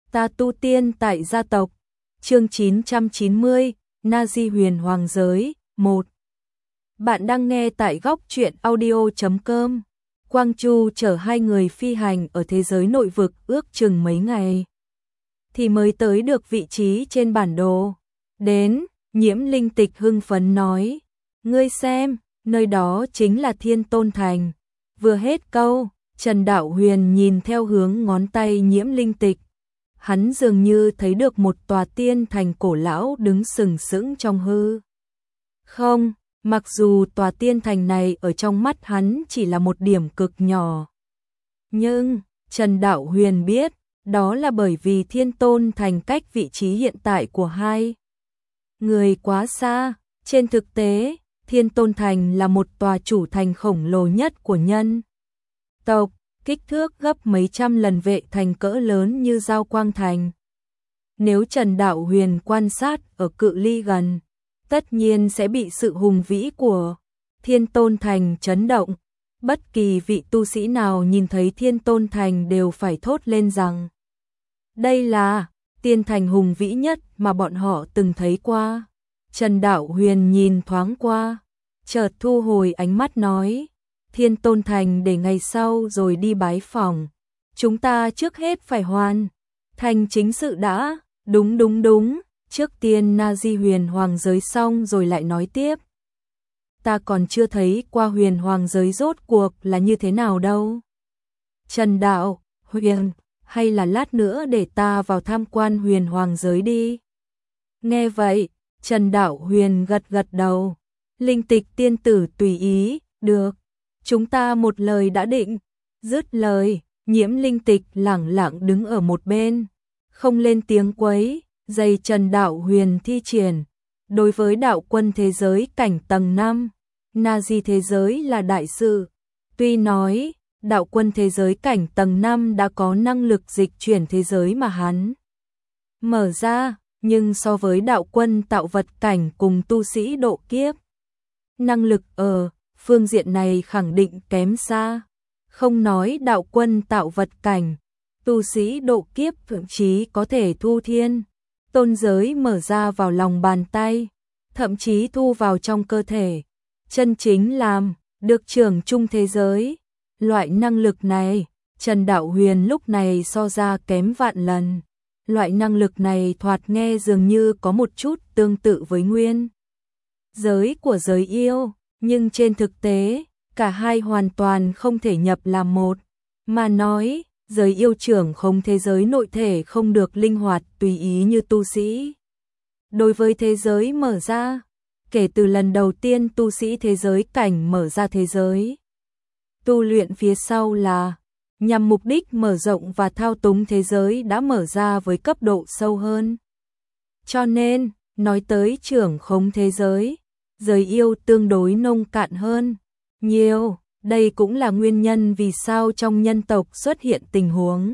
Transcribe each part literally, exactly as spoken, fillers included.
Ta tu tiên tại gia tộc. Chương chín trăm chín mươi, Na Di Huyền Hoàng Giới, một. Bạn đang nghe tại góc truyện audio chấm com. Quang Chu chở hai người phi hành ở thế giới nội vực ước chừng mấy ngày thì mới tới được vị trí trên bản đồ. Đến, Nhiễm Linh Tịch hưng phấn nói, ngươi xem, nơi đó chính là Thiên Tôn Thành. Vừa hết câu, Trần Đạo Huyền nhìn theo hướng ngón tay Nhiễm Linh Tịch. Hắn dường như thấy được một tòa tiên thành cổ lão đứng sừng sững trong hư không, mặc dù tòa tiên thành này ở trong mắt hắn chỉ là một điểm cực nhỏ. Nhưng, Trần Đạo Huyền biết, đó là bởi vì Thiên Tôn Thành cách vị trí hiện tại của hai người quá xa. Trên thực tế, Thiên Tôn Thành là một tòa chủ thành khổng lồ nhất của nhân tộc, kích thước gấp mấy trăm lần Vệ Thành cỡ lớn như Giao Quang Thành. Nếu Trần Đạo Huyền quan sát ở cự ly gần, tất nhiên sẽ bị sự hùng vĩ của Thiên Tôn Thành chấn động. Bất kỳ vị tu sĩ nào nhìn thấy Thiên Tôn Thành đều phải thốt lên rằng đây là tiên thành hùng vĩ nhất mà bọn họ từng thấy qua. Trần Đạo Huyền nhìn thoáng qua, chợt thu hồi ánh mắt nói, Thiên Tôn Thành để ngày sau rồi đi bái phỏng. Chúng ta trước hết phải hoàn thành chính sự đã. Đúng đúng đúng, trước tiên Na Di Huyền Hoàng Giới xong rồi lại nói tiếp. Ta còn chưa thấy qua Huyền Hoàng Giới rốt cuộc là như thế nào đâu. Trần Đạo Huyền, hay là lát nữa để ta vào tham quan Huyền Hoàng Giới đi. Nghe vậy, Trần Đạo Huyền gật gật đầu. Linh Tịch tiên tử tùy ý, được. Chúng ta một lời đã định. Dứt lời, Nhiễm Linh Tịch lẳng lặng đứng ở một bên, không lên tiếng quấy, dây Trần Đạo Huyền thi triển. Đối với đạo quân thế giới cảnh tầng năm, Na Di thế giới là đại sự. Tuy nói, đạo quân thế giới cảnh tầng năm đã có năng lực dịch chuyển thế giới mà hắn mở ra, nhưng so với đạo quân tạo vật cảnh cùng tu sĩ độ kiếp, năng lực ở phương diện này khẳng định kém xa. Không nói đạo quân tạo vật cảnh, tu sĩ độ kiếp thậm chí có thể thu thiên tôn giới mở ra vào lòng bàn tay, thậm chí thu vào trong cơ thể, chân chính làm được trưởng chung thế giới. Loại năng lực này, Trần Đạo Huyền lúc này so ra kém vạn lần. Loại năng lực này thoạt nghe dường như có một chút tương tự với nguyên giới của giới yêu, nhưng trên thực tế, cả hai hoàn toàn không thể nhập làm một. Mà nói, giới yêu trưởng không thế giới nội thể không được linh hoạt tùy ý như tu sĩ. Đối với thế giới mở ra, kể từ lần đầu tiên tu sĩ thế giới cảnh mở ra thế giới, tu luyện phía sau là nhằm mục đích mở rộng và thao túng thế giới đã mở ra với cấp độ sâu hơn. Cho nên, nói tới trưởng khống thế giới, giới yêu tương đối nông cạn hơn nhiều. Đây cũng là nguyên nhân vì sao trong nhân tộc xuất hiện tình huống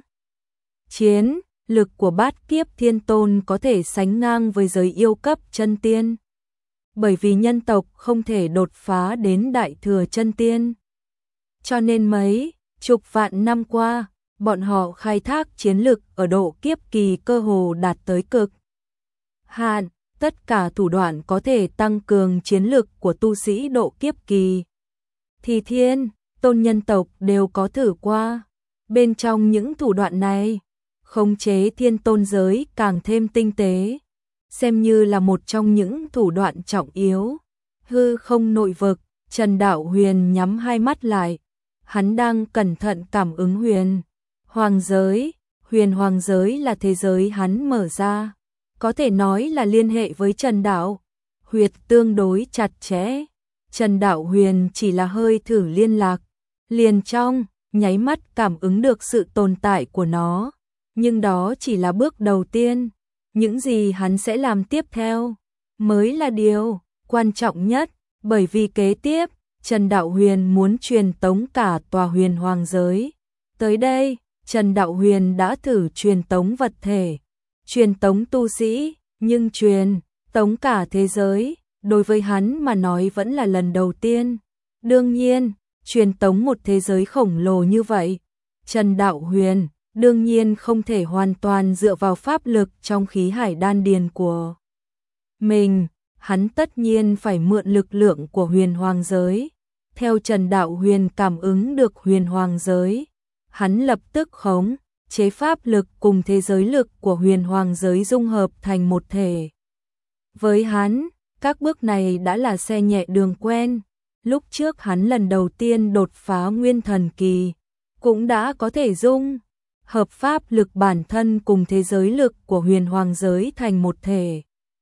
chiến lực của bát kiếp thiên tôn có thể sánh ngang với giới yêu cấp chân tiên. Bởi vì nhân tộc không thể đột phá đến đại thừa chân tiên. Cho nên mấy chục vạn năm qua, bọn họ khai thác chiến lực ở độ kiếp kỳ cơ hồ đạt tới cực hạn. Tất cả thủ đoạn có thể tăng cường chiến lực của tu sĩ độ kiếp kỳ thì thiên tôn nhân tộc đều có thử qua. Bên trong những thủ đoạn này, khống chế thiên tôn giới càng thêm tinh tế, xem như là một trong những thủ đoạn trọng yếu. Hư không nội vực, Trần Đạo Huyền nhắm hai mắt lại, hắn đang cẩn thận cảm ứng huyền hoàng giới. Huyền Hoàng Giới là thế giới hắn mở ra, có thể nói là liên hệ với Trần Đạo Huyền tương đối chặt chẽ. Trần Đạo Huyền chỉ là hơi thử liên lạc, liền trong nháy mắt cảm ứng được sự tồn tại của nó. Nhưng đó chỉ là bước đầu tiên, những gì hắn sẽ làm tiếp theo mới là điều quan trọng nhất, bởi vì kế tiếp, Trần Đạo Huyền muốn truyền tống cả tòa Huyền Hoàng Giới. Tới đây, Trần Đạo Huyền đã thử truyền tống vật thể, truyền tống tu sĩ, nhưng truyền tống cả thế giới, đối với hắn mà nói vẫn là lần đầu tiên. Đương nhiên, truyền tống một thế giới khổng lồ như vậy, Trần Đạo Huyền đương nhiên không thể hoàn toàn dựa vào pháp lực trong khí hải đan điền của mình, hắn tất nhiên phải mượn lực lượng của huyền hoàng giới. Theo Trần Đạo Huyền cảm ứng được huyền hoàng giới, hắn lập tức khống chế pháp lực cùng thế giới lực của huyền hoàng giới dung hợp thành một thể. Với hắn, các bước này đã là xe nhẹ đường quen. Lúc trước hắn lần đầu tiên đột phá nguyên thần kỳ, cũng đã có thể dung hợp pháp lực bản thân cùng thế giới lực của huyền hoàng giới thành một thể.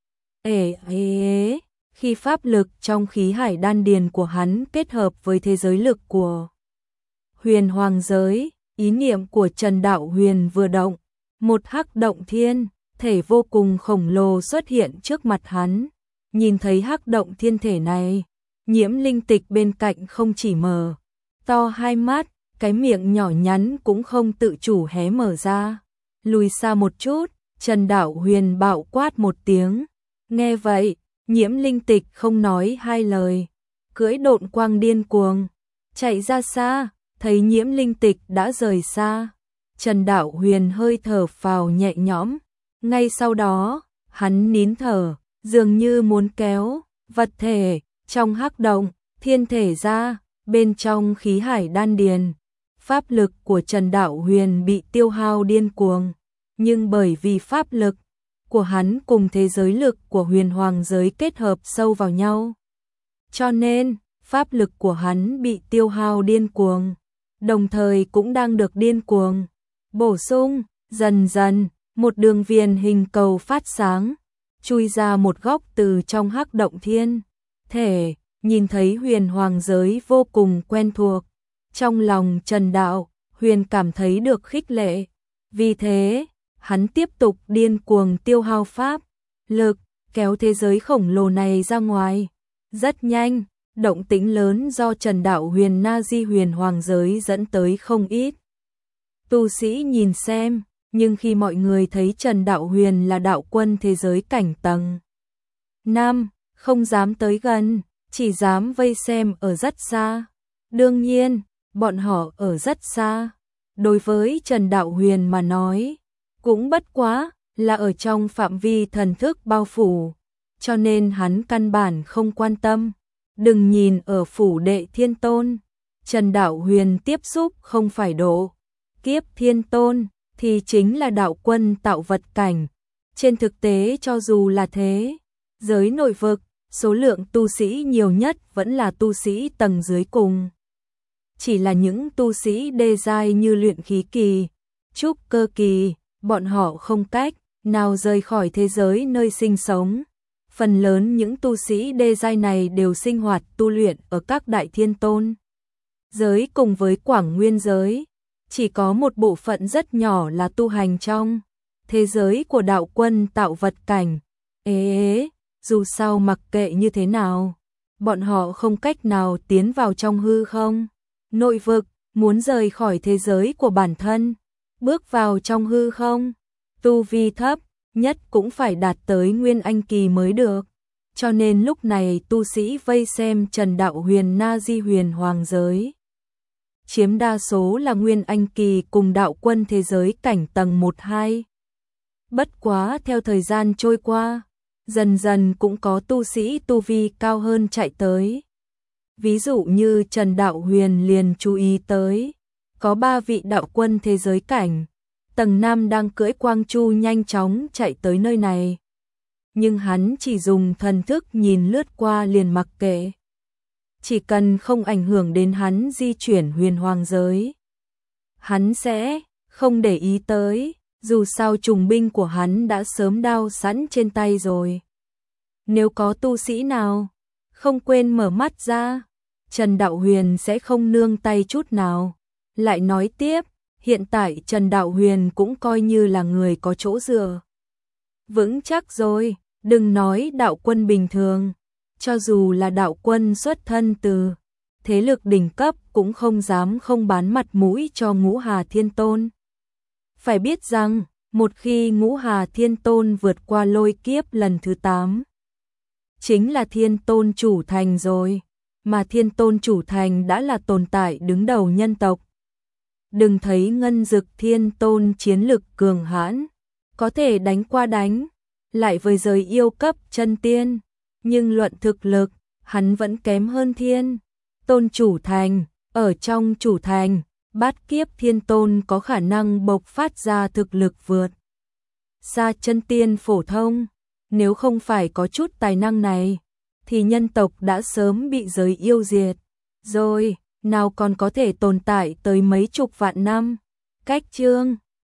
Ê ê ê, khi pháp lực trong khí hải đan điền của hắn kết hợp với thế giới lực của huyền hoàng giới, ý niệm của Trần Đạo Huyền vừa động, một hắc động thiên thể vô cùng khổng lồ xuất hiện trước mặt hắn. Nhìn thấy hắc động thiên thể này, Nhiễm Linh Tịch bên cạnh không chỉ mở to hai mắt, cái miệng nhỏ nhắn cũng không tự chủ hé mở ra. Lùi xa một chút, Trần Đạo Huyền bạo quát một tiếng. Nghe vậy, Nhiễm Linh Tịch không nói hai lời, cưỡi độn quang điên cuồng chạy ra xa. Thấy Nhiễm Linh Tịch đã rời xa, Trần Đạo Huyền hơi thở phào nhẹ nhõm. Ngay sau đó, hắn nín thở, dường như muốn kéo vật thể trong hắc động thiên thể ra. Bên trong khí hải đan điền, pháp lực của Trần Đạo Huyền bị tiêu hao điên cuồng, nhưng bởi vì pháp lực của hắn cùng thế giới lực của huyền hoàng giới kết hợp sâu vào nhau, cho nên pháp lực của hắn bị tiêu hao điên cuồng, đồng thời cũng đang được điên cuồng bổ sung. Dần dần, một đường viền hình cầu phát sáng, chui ra một góc từ trong hắc động thiên thể. Nhìn thấy huyền hoàng giới vô cùng quen thuộc, trong lòng Trần Đạo Huyền cảm thấy được khích lệ. Vì thế, hắn tiếp tục điên cuồng tiêu hao pháp lực, kéo thế giới khổng lồ này ra ngoài. Rất nhanh, động tĩnh lớn do Trần Đạo Huyền na di huyền hoàng giới dẫn tới không ít tu sĩ nhìn xem, nhưng khi mọi người thấy Trần Đạo Huyền là đạo quân thế giới cảnh tầng năm, không dám tới gần, chỉ dám vây xem ở rất xa. Đương nhiên, bọn họ ở rất xa, đối với Trần Đạo Huyền mà nói, cũng bất quá là ở trong phạm vi thần thức bao phủ, cho nên hắn căn bản không quan tâm. Đừng nhìn ở phủ đệ thiên tôn, Trần Đạo Huyền tiếp xúc không phải độ kiếp thiên tôn, thì chính là đạo quân tạo vật cảnh. Trên thực tế cho dù là thế, giới nội vực, số lượng tu sĩ nhiều nhất vẫn là tu sĩ tầng dưới cùng. Chỉ là những tu sĩ đê giai như luyện khí kỳ, trúc cơ kỳ, bọn họ không cách nào rời khỏi thế giới nơi sinh sống. Phần lớn những tu sĩ đê giai này đều sinh hoạt tu luyện ở các đại thiên tôn giới cùng với Quảng Nguyên giới. Chỉ có một bộ phận rất nhỏ là tu hành trong thế giới của đạo quân tạo vật cảnh. Ê ế, dù sao mặc kệ như thế nào, bọn họ không cách nào tiến vào trong hư không nội vực. Muốn rời khỏi thế giới của bản thân, bước vào trong hư không, tu vi thấp nhất cũng phải đạt tới Nguyên Anh kỳ mới được. Cho nên lúc này tu sĩ vây xem Trần Đạo Huyền na di huyền hoàng giới, chiếm đa số là Nguyên Anh kỳ cùng đạo quân thế giới cảnh tầng một hai. Bất quá theo thời gian trôi qua, dần dần cũng có tu sĩ tu vi cao hơn chạy tới. Ví dụ như Trần Đạo Huyền liền chú ý tới, có ba vị đạo quân thế giới cảnh tầng năm đang cưỡi quang chu nhanh chóng chạy tới nơi này. Nhưng hắn chỉ dùng thần thức nhìn lướt qua liền mặc kệ. Chỉ cần không ảnh hưởng đến hắn di chuyển huyền hoàng giới, hắn sẽ không để ý tới, dù sao trùng binh của hắn đã sớm đao sẵn trên tay rồi. Nếu có tu sĩ nào không quên mở mắt ra, Trần Đạo Huyền sẽ không nương tay chút nào. Lại nói tiếp, hiện tại Trần Đạo Huyền cũng coi như là người có chỗ dựa vững chắc rồi. Đừng nói đạo quân bình thường, cho dù là đạo quân xuất thân từ thế lực đỉnh cấp cũng không dám không bán mặt mũi cho Ngũ Hà Thiên Tôn. Phải biết rằng, một khi Ngũ Hà Thiên Tôn vượt qua lôi kiếp lần thứ tám, chính là Thiên Tôn chủ thành rồi, mà Thiên Tôn chủ thành đã là tồn tại đứng đầu nhân tộc. Đừng thấy Ngân Dực Thiên Tôn chiến lực cường hãn, có thể đánh qua đánh, lại với giới yêu cấp chân tiên, nhưng luận thực lực, hắn vẫn kém hơn Thiên Tôn chủ thành. Ở trong chủ thành, Bát Kiếp Thiên Tôn có khả năng bộc phát ra thực lực vượt xa chân tiên phổ thông. Nếu không phải có chút tài năng này, thì nhân tộc đã sớm bị giới yêu diệt rồi, nào còn có thể tồn tại tới mấy chục vạn năm. Cách chương